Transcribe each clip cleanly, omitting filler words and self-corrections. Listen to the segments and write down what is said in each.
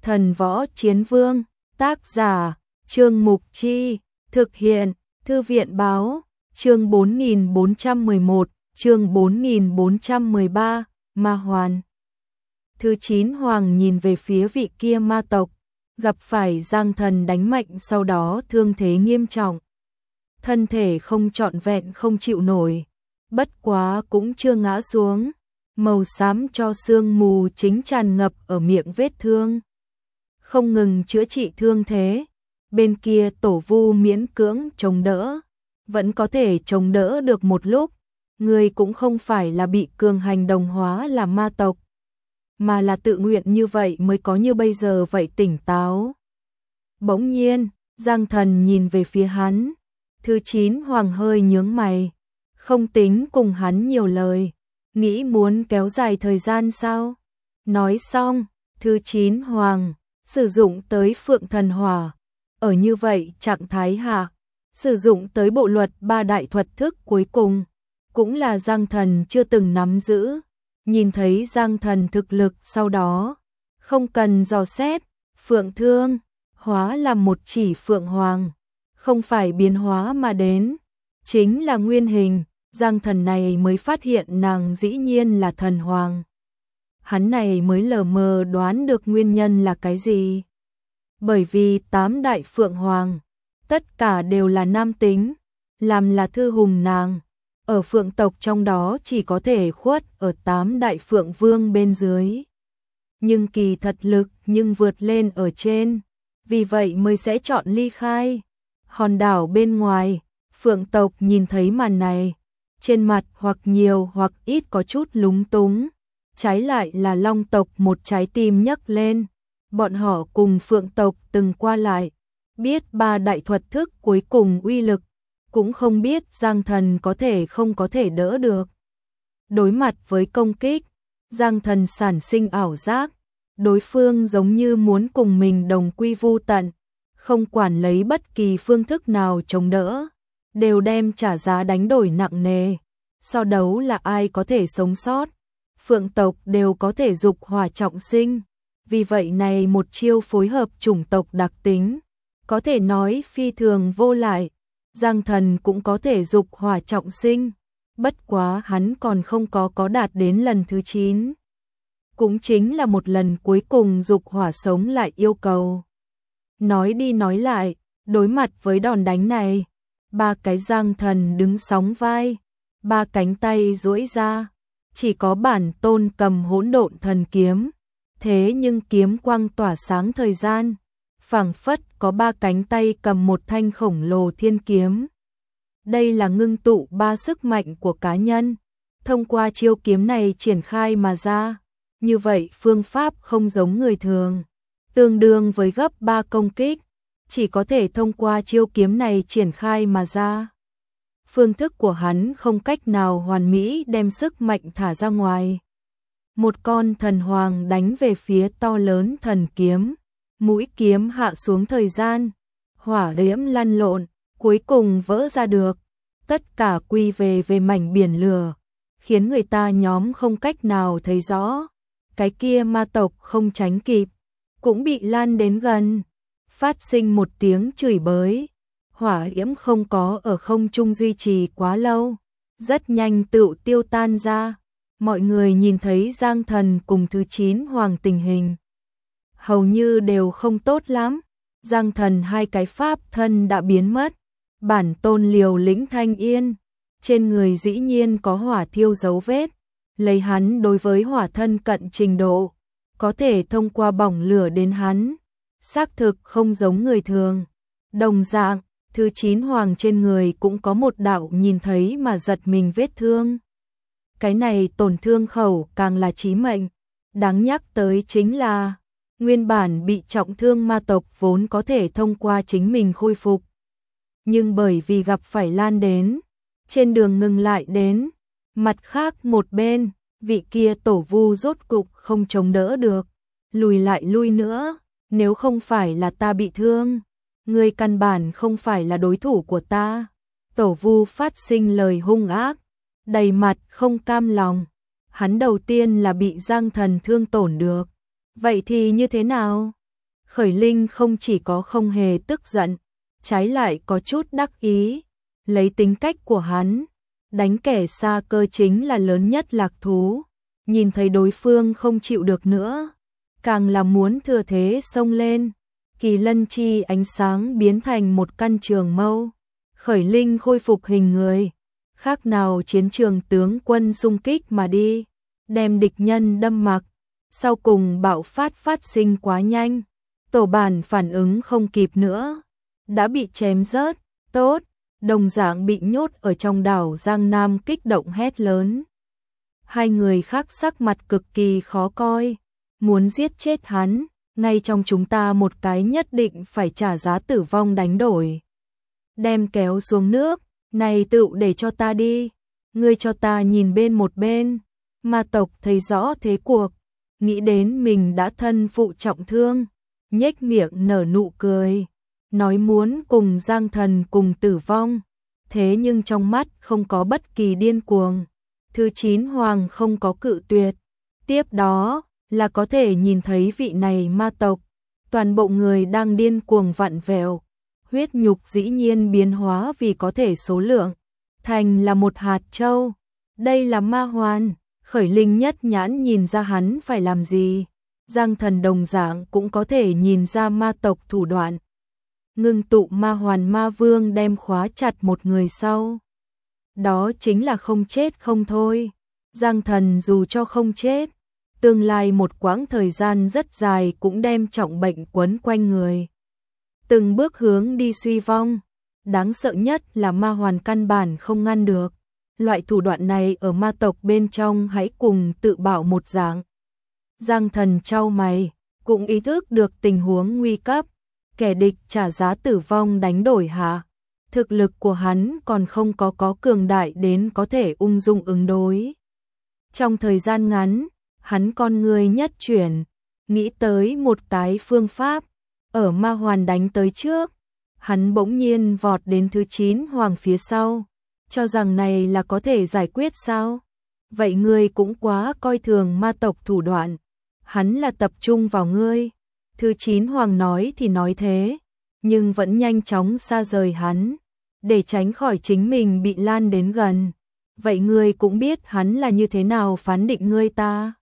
Thần Võ Chiến Vương, tác giả, Trương Mục Chi, thực hiện, Thư viện Báo, chương 4411, chương 4413, Ma Hoàn. Thứ 9 Hoàng nhìn về phía vị kia ma tộc, gặp phải Giang Thần đánh mạnh sau đó thương thế nghiêm trọng. Thân thể không trọn vẹn không chịu nổi, bất quá cũng chưa ngã xuống, màu xám cho sương mù chính tràn ngập ở miệng vết thương. Không ngừng chữa trị thương thế, bên kia Tổ Vu miễn cưỡng chống đỡ, vẫn có thể chống đỡ được một lúc, người cũng không phải là bị cường hành đồng hóa làm ma tộc, mà là tự nguyện như vậy mới có như bây giờ vậy tỉnh táo. Bỗng nhiên, Giang Thần nhìn về phía hắn, Thứ 9 Hoàng hơi nhướng mày, không tính cùng hắn nhiều lời, nghĩ muốn kéo dài thời gian sao? Nói xong, Thứ 9 Hoàng sử dụng tới Phượng Thần Hỏa, ở như vậy trạng thái hạ, sử dụng tới bộ luật 3 đại thuật thức cuối cùng, cũng là Giang Thần chưa từng nắm giữ. Nhìn thấy Giang Thần thực lực sau đó, không cần dò xét, Phượng Thương hóa làm một chỉ Phượng Hoàng, không phải biến hóa mà đến, chính là nguyên hình. Giang Thần này mới phát hiện nàng dĩ nhiên là thần hoàng. Hắn này mới lờ mờ đoán được nguyên nhân là cái gì. Bởi vì 8 đại Phượng Hoàng, tất cả đều là nam tính, làm là thư hùng nàng. Ở Phượng tộc trong đó chỉ có thể khuất ở 8 đại Phượng Vương bên dưới. Nhưng kỳ thật lực nhưng vượt lên ở trên, vì vậy mới sẽ chọn ly khai. Hòn đảo bên ngoài, Phượng tộc nhìn thấy màn này, trên mặt hoặc nhiều hoặc ít có chút lúng túng, trái lại là Long tộc một trái tim nhấc lên. Bọn họ cùng Phượng tộc từng qua lại, biết 3 đại thuật thức cuối cùng uy lực, cũng không biết Giang Thần có thể không có thể đỡ được. Đối mặt với công kích, Giang Thần sản sinh ảo giác, đối phương giống như muốn cùng mình đồng quy vu tận, không quản lấy bất kỳ phương thức nào chống đỡ, đều đem trả giá đánh đổi nặng nề. So đấu là ai có thể sống sót, Phượng tộc đều có thể dục hỏa trọng sinh, vì vậy này một chiêu phối hợp chủng tộc đặc tính, có thể nói phi thường vô lại. Giang Thần cũng có thể dục hỏa trọng sinh, bất quá hắn còn không có đạt đến lần thứ 9. Cũng chính là một lần cuối cùng dục hỏa sống lại yêu cầu. Nói đi nói lại, đối mặt với đòn đánh này, 3 cái Giang Thần đứng sóng vai, 3 cánh tay duỗi ra, chỉ có bản tôn cầm hỗn độn thần kiếm, thế nhưng kiếm quang tỏa sáng thời gian, phảng phất có 3 cánh tay cầm một thanh khổng lồ thiên kiếm. Đây là ngưng tụ 3 sức mạnh của cá nhân, thông qua chiêu kiếm này triển khai mà ra. Như vậy phương pháp không giống người thường, tương đương với gấp 3 công kích, chỉ có thể thông qua chiêu kiếm này triển khai mà ra. Phương thức của hắn không cách nào hoàn mỹ đem sức mạnh thả ra ngoài. Một con thần hoàng đánh về phía to lớn thần kiếm, mũi kiếm hạ xuống thời gian, hỏa diễm lăn lộn, cuối cùng vỡ ra được, tất cả quy về mảnh biển lửa, khiến người ta nhóm không cách nào thấy rõ. Cái kia ma tộc không tránh kịp, cũng bị lan đến gần, phát sinh một tiếng chửi bới. Hỏa diễm không có ở không trung duy trì quá lâu, rất nhanh tự tiêu tan ra. Mọi người nhìn thấy Giang Thần cùng thứ 9 Hoàng tình hình, hầu như đều không tốt lắm. Giang Thần 2 cái pháp thân đã biến mất, bản tôn liều lĩnh thanh yên, trên người dĩ nhiên có hỏa thiêu dấu vết, lấy hắn đối với hỏa thân cận trình độ, có thể thông qua bỏng lửa đến hắn, xác thực không giống người thường. Đồng dạng, thứ 9 Hoàng trên người cũng có một đạo nhìn thấy mà giật mình vết thương. Cái này tổn thương khẩu càng là chí mệnh. Đáng nhắc tới chính là, nguyên bản bị trọng thương ma tộc vốn có thể thông qua chính mình khôi phục. Nhưng bởi vì gặp phải lan đến, trên đường ngừng lại đến, mặt khác một bên, vị kia Tổ Vu rốt cục không chống đỡ được, lùi lại lui nữa, nếu không phải là ta bị thương, ngươi căn bản không phải là đối thủ của ta. Tổ Vu phát sinh lời hung ác, đầy mặt không cam lòng, hắn đầu tiên là bị Giang Thần thương tổn được, vậy thì như thế nào? Khởi Linh không chỉ có không hề tức giận, trái lại có chút đắc ý, lấy tính cách của hắn, đánh kẻ xa cơ chính là lớn nhất lạc thú, nhìn thấy đối phương không chịu được nữa, càng là muốn thừa thế xông lên. Kỳ lân chi ánh sáng biến thành một căn trường mâu, Khởi Linh khôi phục hình người, khác nào chiến trường tướng quân xung kích mà đi, đem địch nhân đâm mặc, sau cùng bạo phát sinh quá nhanh, tổ bản phản ứng không kịp nữa, đã bị chém rớt. Tốt, đồng dạng bị nhốt ở trong đảo Giang Nam kích động hét lớn. Hai người khác sắc mặt cực kỳ khó coi, muốn giết chết hắn, ngay trong chúng ta một cái nhất định phải trả giá tử vong đánh đổi. Đem kéo xuống nước, này tựu để cho ta đi, ngươi cho ta nhìn bên một bên. Ma tộc thấy rõ thế cuộc, nghĩ đến mình đã thân phụ trọng thương, nhếch miệng nở nụ cười, nói muốn cùng Giang Thần cùng tử vong, thế nhưng trong mắt không có bất kỳ điên cuồng. Thứ 9 hoàng không có cự tuyệt, tiếp đó là có thể nhìn thấy vị này ma tộc, toàn bộ người đang điên cuồng vặn vẹo, huyết nhục dĩ nhiên biến hóa vì có thể số lượng, thành là một hạt châu. Đây là ma hoàn, Khởi Linh nhất nhãn nhìn ra hắn phải làm gì, Giang Thần đồng dạng cũng có thể nhìn ra ma tộc thủ đoạn. Ngưng tụ ma hoàn, ma vương đem khóa chặt một người sau. Đó chính là không chết không thôi. Giang Thần dù cho không chết, tương lai một quãng thời gian rất dài cũng đem trọng bệnh quấn quanh người, từng bước hướng đi suy vong. Đáng sợ nhất là ma hoàn căn bản không ngăn được. Loại thủ đoạn này ở ma tộc bên trong hãy cùng tự bảo một dạng. Giang Thần chau mày, cũng ý thức được tình huống nguy cấp, kẻ địch trả giá tử vong đánh đổi hạ. Thực lực của hắn còn không có cường đại đến có thể ung dung ứng đối. Trong thời gian ngắn, hắn con người nhất chuyển, nghĩ tới một cái phương pháp, ở ma hoàn đánh tới trước, hắn bỗng nhiên vọt đến thứ 9 hoàng phía sau, cho rằng này là có thể giải quyết sao? Vậy ngươi cũng quá coi thường ma tộc thủ đoạn, hắn là tập trung vào ngươi. Thứ 9 hoàng nói thì nói thế, nhưng vẫn nhanh chóng xa rời hắn, để tránh khỏi chính mình bị lan đến gần. Vậy ngươi cũng biết hắn là như thế nào phán định ngươi ta.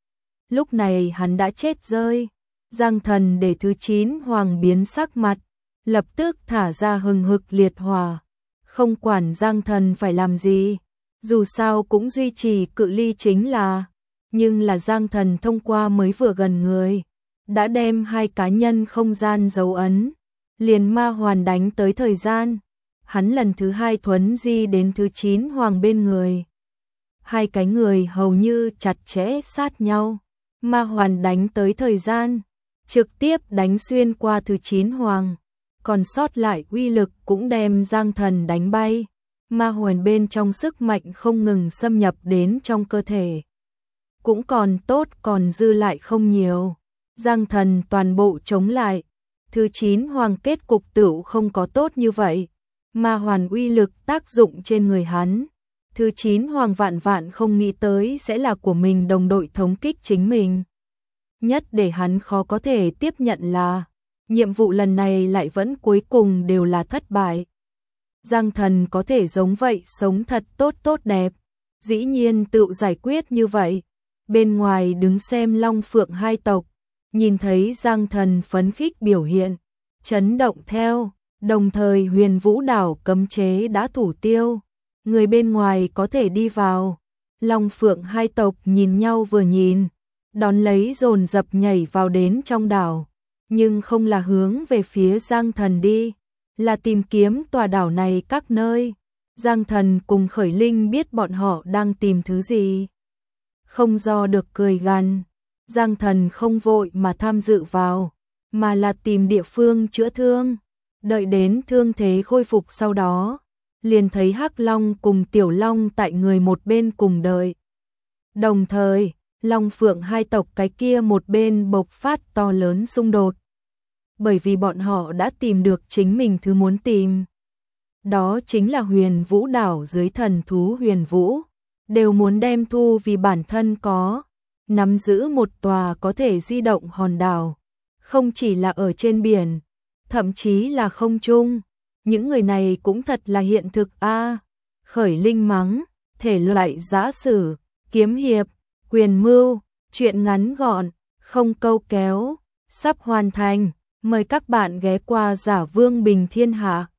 Lúc này hắn đã chết rơi. Giang Thần để thứ 9 hoàng biến sắc mặt, lập tức thả ra hừng hực liệt hỏa, không quản Giang Thần phải làm gì, dù sao cũng duy trì cự ly chính là. Nhưng là Giang Thần thông qua mới vừa gần người, đã đem hai cá nhân không gian dấu ấn, liền ma hoàn đánh tới thời gian, hắn lần thứ 2 thuấn di đến thứ 9 hoàng bên người. Hai cái người hầu như chặt chẽ sát nhau, ma hoàn đánh tới thời gian, trực tiếp đánh xuyên qua thứ 9 hoàng, còn sót lại uy lực cũng đem Giang Thần đánh bay. Ma hoàn bên trong sức mạnh không ngừng xâm nhập đến trong cơ thể. Cũng còn tốt, còn dư lại không nhiều. Giang Thần toàn bộ chống lại. Thứ 9 hoàng kết cục tựu không có tốt như vậy. Ma hoàn uy lực tác dụng trên người hắn. Thứ 9 hoàng vạn không nghĩ tới sẽ là của mình đồng đội thống kích chính mình. Nhất để hắn khó có thể tiếp nhận là nhiệm vụ lần này lại vẫn cuối cùng đều là thất bại. Giang Thần có thể giống vậy sống thật tốt đẹp, dĩ nhiên tự giải quyết như vậy. Bên ngoài đứng xem Long Phượng hai tộc, nhìn thấy Giang Thần phấn khích biểu hiện, chấn động theo, đồng thời Huyền Vũ đảo cấm chế đã thủ tiêu, người bên ngoài có thể đi vào. Long Phượng hai tộc nhìn nhau vừa nhìn, đón lấy dồn dập nhảy vào đến trong đảo, nhưng không là hướng về phía Giang Thần đi, là tìm kiếm tòa đảo này các nơi. Giang Thần cùng Khởi Linh biết bọn họ đang tìm thứ gì, không do được cười gằn. Giang Thần không vội mà tham dự vào, mà là tìm địa phương chữa thương, đợi đến thương thế khôi phục sau đó, liền thấy Hắc Long cùng Tiểu Long tại người một bên cùng đợi. Đồng thời, Long Phượng hai tộc cái kia một bên bộc phát to lớn xung đột. Bởi vì bọn họ đã tìm được chính mình thứ muốn tìm. Đó chính là Huyền Vũ đảo dưới thần thú Huyền Vũ, đều muốn đem thu vì bản thân có, nắm giữ một tòa có thể di động hòn đảo, không chỉ là ở trên biển, thậm chí là không trung. Những người này cũng thật là hiện thực a. Khởi Linh mắng, thể loại giã sử, kiếm hiệp, quyền mưu, truyện ngắn gọn, không câu kéo, sắp hoàn thành. Mời các bạn ghé qua Giả Vương Bình Thiên Hạ.